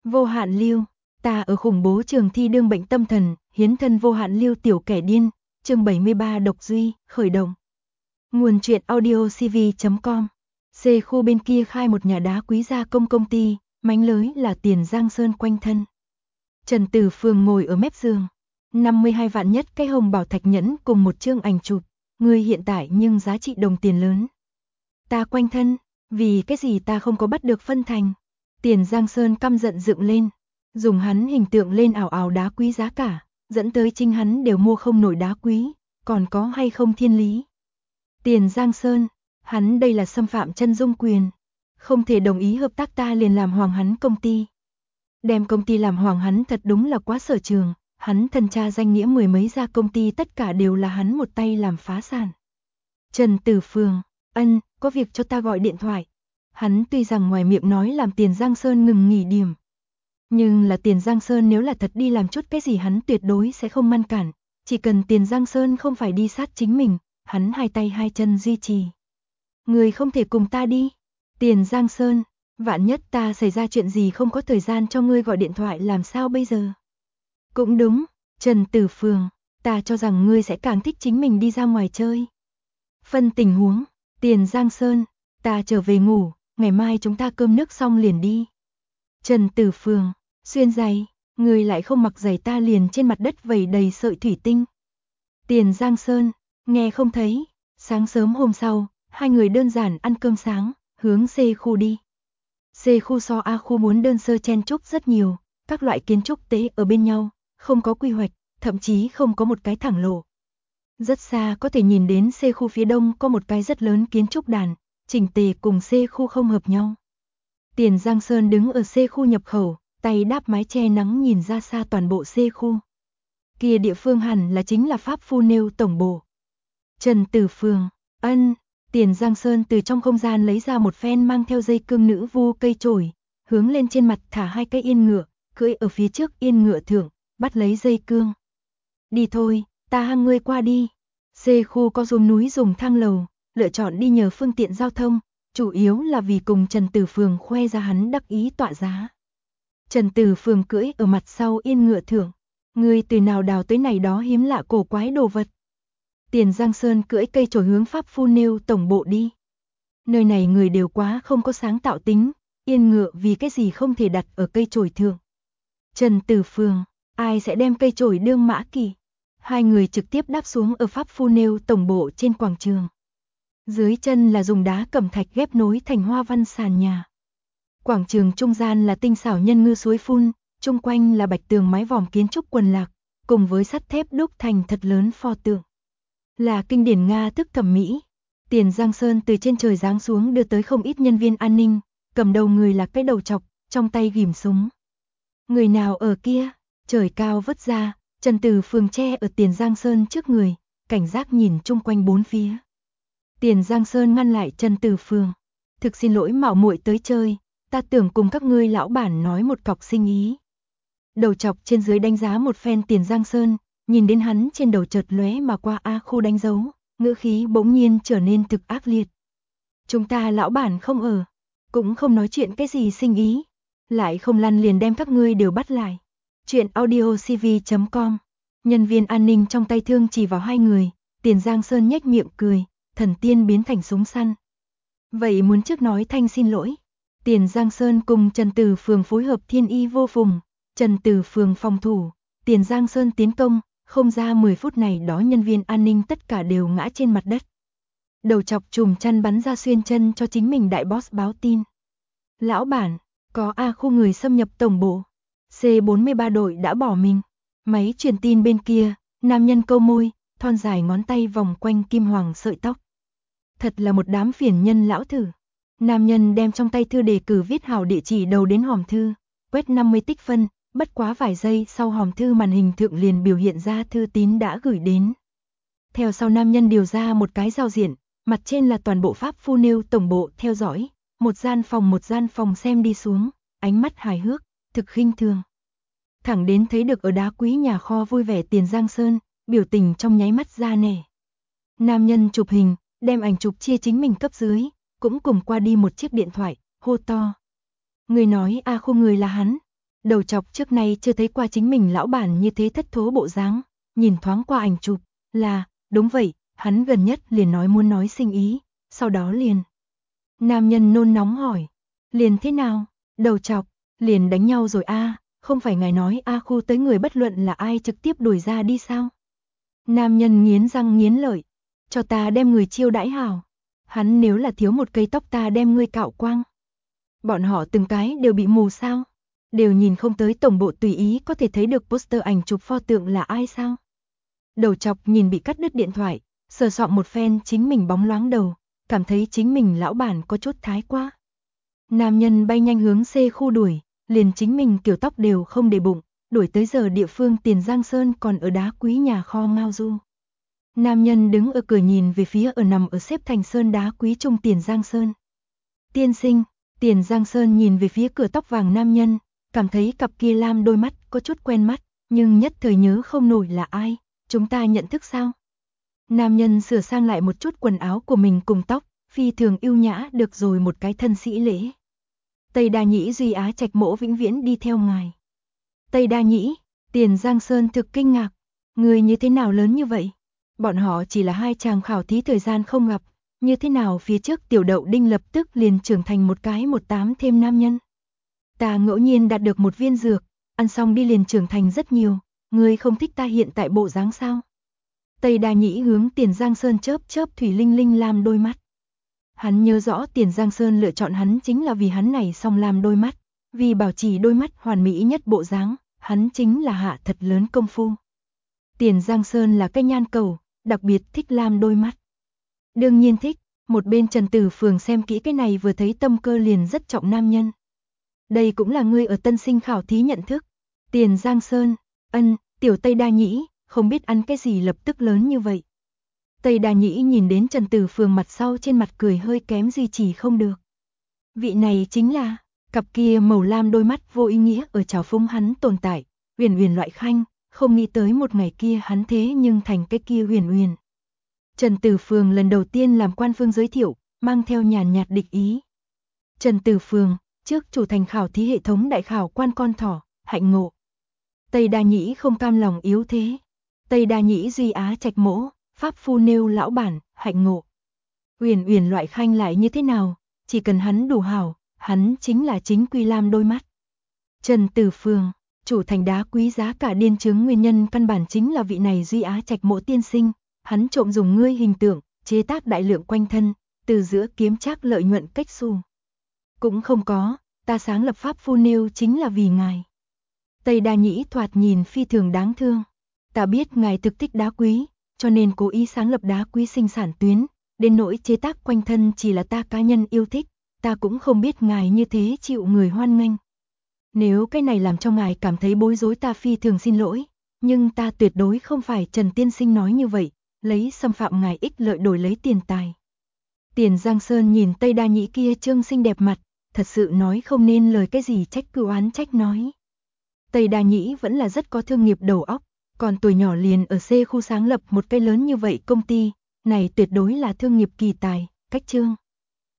Vô hạn lưu, ta ở khủng bố trường thi đương bệnh tâm thần, hiến thân vô hạn lưu tiểu kẻ điên, chương 73 độc duy, khởi động. Nguồn truyện audio cv.com. C khu bên kia khai một nhà đá quý gia công ty, mánh lới là tiền Giang Sơn quanh thân. Trần Tử Phương ngồi ở mép giường, 52 vạn nhất cái hồng bảo thạch nhẫn cùng một chương ảnh chụp, người hiện tại nhưng giá trị đồng tiền lớn. Ta quanh thân, vì cái gì ta không có bắt được phân thành. Tiền Giang Sơn căm giận dựng lên, dùng hắn hình tượng lên ảo ảo đá quý giá cả, dẫn tới chính hắn đều mua không nổi đá quý, còn có hay không thiên lý. Tiền Giang Sơn, hắn đây là xâm phạm chân dung quyền, không thể đồng ý hợp tác ta liền làm hoàng hắn công ty. Đem công ty làm hoàng hắn thật đúng là quá sở trường, hắn thân cha danh nghĩa mười mấy gia công ty tất cả đều là hắn một tay làm phá sản. Trần Tử Phương, ân, có việc cho ta gọi điện thoại. Hắn tuy rằng ngoài miệng nói làm tiền Giang Sơn ngừng nghỉ điểm. Nhưng là tiền Giang Sơn nếu là thật đi làm chút cái gì hắn tuyệt đối sẽ không ngăn cản. Chỉ cần tiền Giang Sơn không phải đi sát chính mình, hắn hai tay hai chân duy trì. Người không thể cùng ta đi. Tiền Giang Sơn, vạn nhất ta xảy ra chuyện gì không có thời gian cho ngươi gọi điện thoại làm sao bây giờ? Cũng đúng, Trần Tử Phương, ta cho rằng ngươi sẽ càng thích chính mình đi ra ngoài chơi. Phân tình huống, tiền Giang Sơn, ta trở về ngủ, ngày mai chúng ta cơm nước xong liền đi. Trần Tử Phương, xuyên giày, người lại không mặc giày ta liền trên mặt đất vẩy đầy sợi thủy tinh. Tiền Giang Sơn, nghe không thấy. Sáng sớm hôm sau, hai người đơn giản ăn cơm sáng, hướng C khu đi. C khu so A khu muốn đơn sơ chen chúc rất nhiều, các loại kiến trúc tế ở bên nhau, không có quy hoạch, thậm chí không có một cái thẳng lộ. Rất xa có thể nhìn đến C khu phía đông có một cái rất lớn kiến trúc đàn, chỉnh tề cùng C khu không hợp nhau. Tiền Giang Sơn đứng ở C khu nhập khẩu, tay đáp mái che nắng nhìn ra xa toàn bộ C khu. Kia địa phương hẳn là chính là Pháp Phu Nêu tổng bộ. Trần Tử Phương, ân, Tiền Giang Sơn từ trong không gian lấy ra một phen mang theo dây cương nữ vu cây chổi, hướng lên trên mặt thả hai cái yên ngựa, cưỡi ở phía trước yên ngựa thượng, bắt lấy dây cương. Đi thôi, ta hăng ngươi qua đi. C khu có xuống núi dùng thang lầu, lựa chọn đi nhờ phương tiện giao thông, chủ yếu là vì cùng Trần Tử Phương khoe ra hắn đắc ý tọa giá. Trần Tử Phương cưỡi ở mặt sau yên ngựa thượng, ngươi từ nào đào tới này đó hiếm lạ cổ quái đồ vật. Tiền Giang Sơn cưỡi cây chổi hướng Pháp Phu Nêu tổng bộ đi. Nơi này người đều quá không có sáng tạo tính, yên ngựa vì cái gì không thể đặt ở cây chổi thượng. Trần Tử Phương, ai sẽ đem cây chổi đương mã kỳ? Hai người trực tiếp đáp xuống ở Pháp Phu Nêu tổng bộ trên quảng trường. Dưới chân là dùng đá cẩm thạch ghép nối thành hoa văn sàn nhà. Quảng trường trung gian là tinh xảo nhân ngư suối phun, chung quanh là bạch tường mái vòm kiến trúc quần lạc, cùng với sắt thép đúc thành thật lớn pho tượng. Là kinh điển Nga thức thẩm mỹ. Tiền Giang Sơn từ trên trời giáng xuống đưa tới không ít nhân viên an ninh, cầm đầu người là cái đầu trọc, trong tay ghìm súng. Người nào ở kia? Trời cao vất ra, Trần Tử Phương che ở Tiền Giang Sơn trước người, cảnh giác nhìn chung quanh bốn phía. Tiền Giang Sơn ngăn lại Trần Tử Phương. Thực xin lỗi mạo muội tới chơi, ta tưởng cùng các ngươi lão bản nói một cọc sinh ý. Đầu chọc trên dưới đánh giá một phen Tiền Giang Sơn, nhìn đến hắn trên đầu chợt lóe mà qua A khu đánh dấu, ngữ khí bỗng nhiên trở nên thực ác liệt. Chúng ta lão bản không ở, cũng không nói chuyện cái gì sinh ý, lại không lăn liền đem các ngươi đều bắt lại. Chuyện audio cv.com. Nhân viên an ninh trong tay thương chỉ vào hai người, Tiền Giang Sơn nhếch miệng cười, thần tiên biến thành súng săn. Vậy muốn trước nói thanh xin lỗi. Tiền Giang Sơn cùng Trần Tử Phương phối hợp thiên y vô phùng, Trần Tử Phương phòng thủ, Tiền Giang Sơn tiến công, không ra 10 phút này đó nhân viên an ninh tất cả đều ngã trên mặt đất. Đầu chọc chùm chăn bắn ra xuyên chân cho chính mình đại boss báo tin. Lão bản, có A khu người xâm nhập tổng bộ. C43 đội đã bỏ mình. Máy truyền tin bên kia, nam nhân câu môi, thon dài ngón tay vòng quanh kim hoàng sợi tóc. Thật là một đám phiền nhân lão thử. Nam nhân đem trong tay thư đề cử viết hảo địa chỉ đầu đến hòm thư, quét 50 tích phân, bất quá vài giây sau hòm thư màn hình thượng liền biểu hiện ra thư tín đã gửi đến. Theo sau nam nhân điều ra một cái giao diện, mặt trên là toàn bộ Pháp Phu Nêu tổng bộ theo dõi, một gian phòng xem đi xuống, ánh mắt hài hước, thực khinh thường. Thẳng đến thấy được ở đá quý nhà kho vui vẻ Tiền Giang Sơn, biểu tình trong nháy mắt ra nẻ. Nam nhân chụp hình, đem ảnh chụp chia chính mình cấp dưới, cũng cùng qua đi một chiếc điện thoại, hô to. Người nói A khu người là hắn. Đầu chọc trước nay chưa thấy qua chính mình lão bản như thế thất thố bộ dáng, nhìn thoáng qua ảnh chụp, là, đúng vậy, hắn gần nhất liền nói muốn nói sinh ý, sau đó liền. Nam nhân nôn nóng hỏi, liền thế nào, đầu chọc, liền đánh nhau rồi a, không phải ngài nói a khu tới người bất luận là ai trực tiếp đuổi ra đi sao? Nam nhân nghiến răng nghiến lợi, cho ta đem người chiêu đãi hảo, hắn nếu là thiếu một cây tóc ta đem ngươi cạo quang. Bọn họ từng cái đều bị mù sao? Đều nhìn không tới tổng bộ tùy ý có thể thấy được poster ảnh chụp pho tượng là ai sao? Đầu chọc nhìn bị cắt đứt điện thoại, sờ soạng một phen chính mình bóng loáng đầu, cảm thấy chính mình lão bản có chút thái quá. Nam nhân bay nhanh hướng C khu đuổi, liền chính mình kiểu tóc đều không để bụng, đuổi tới giờ địa phương Tiền Giang Sơn còn ở đá quý nhà kho ngao du. Nam nhân đứng ở cửa nhìn về phía ở nằm ở xếp thành sơn đá quý trung Tiền Giang Sơn. Tiên sinh, Tiền Giang Sơn nhìn về phía cửa tóc vàng nam nhân, cảm thấy cặp kia lam đôi mắt có chút quen mắt, nhưng nhất thời nhớ không nổi là ai, chúng ta nhận thức sao? Nam nhân sửa sang lại một chút quần áo của mình cùng tóc, phi thường yêu nhã được rồi một cái thân sĩ lễ. Tây Đa Nhĩ Duy Á Trạch Mỗ vĩnh viễn đi theo ngài. Tây Đa Nhĩ, Tiền Giang Sơn thực kinh ngạc, người như thế nào lớn như vậy? Bọn họ chỉ là hai chàng khảo thí thời gian không gặp, như thế nào phía trước Tiểu Đậu Đinh lập tức liền trưởng thành một cái 18 thêm nam nhân. Ta ngẫu nhiên đạt được một viên dược, ăn xong đi liền trưởng thành rất nhiều, ngươi không thích ta hiện tại bộ dáng sao? Tây Đa Nhĩ hướng Tiền Giang Sơn chớp chớp thủy linh linh lam đôi mắt. Hắn nhớ rõ Tiền Giang Sơn lựa chọn hắn chính là vì hắn này song lam đôi mắt, vì bảo trì đôi mắt hoàn mỹ nhất bộ dáng, hắn chính là hạ thật lớn công phu. Tiền Giang Sơn là cái nhan cầu, đặc biệt thích lam đôi mắt. Đương nhiên thích, một bên Trần Tử Phường xem kỹ cái này vừa thấy tâm cơ liền rất trọng nam nhân. Đây cũng là ngươi ở tân sinh khảo thí nhận thức. Tiền Giang Sơn, tiểu Tây Đa Nhĩ, không biết ăn cái gì lập tức lớn như vậy. Tây Đa Nhĩ nhìn đến Trần Tử Phường mặt sau trên mặt cười hơi kém duy trì không được. Vị này chính là, cặp kia màu lam đôi mắt vô ý nghĩa ở trào phúng hắn tồn tại, Huyền Huyền loại khanh, không nghĩ tới một ngày kia hắn thế nhưng thành cái kia Huyền Huyền. Trần Tử Phường lần đầu tiên làm quan phương giới thiệu, mang theo nhàn nhạt địch ý. Trần Tử Phường, trước chủ thành khảo thí hệ thống đại khảo quan con thỏ, hạnh ngộ. Tây Đa Nhĩ không cam lòng yếu thế. Tây Đa Nhĩ Duy Á Trạch Mỗ, pháp phu nêu lão bản, hạnh ngộ. Huyền Huyền loại khanh lại như thế nào, chỉ cần hắn đủ hảo, hắn chính là chính quy lam đôi mắt. Trần Tử Phường, chủ thành đá quý giá cả điên chứng nguyên nhân căn bản chính là vị này Duy Á Trạch Mỗ tiên sinh, hắn trộm dùng ngươi hình tượng, chế tác đại lượng quanh thân, từ giữa kiếm trác lợi nhuận cách xu. Cũng không có, ta sáng lập pháp phu nêu chính là vì ngài. Tây Đa Nhĩ thoạt nhìn phi thường đáng thương. Ta biết ngài thực thích đá quý, cho nên cố ý sáng lập đá quý sinh sản tuyến, đến nỗi chế tác quanh thân chỉ là ta cá nhân yêu thích, ta cũng không biết ngài như thế chịu người hoan nghênh. Nếu cái này làm cho ngài cảm thấy bối rối ta phi thường xin lỗi, nhưng ta tuyệt đối không phải Trần Tiên Sinh nói như vậy, lấy xâm phạm ngài ích lợi đổi lấy tiền tài. Tiền Giang Sơn nhìn Tây Đa Nhĩ kia trương xinh đẹp mặt, thật sự nói không nên lời cái gì trách cứ oán trách nói. Tây Đa Nhĩ vẫn là rất có thương nghiệp đầu óc, còn tuổi nhỏ liền ở C khu sáng lập một cái lớn như vậy công ty, này tuyệt đối là thương nghiệp kỳ tài, cách trương.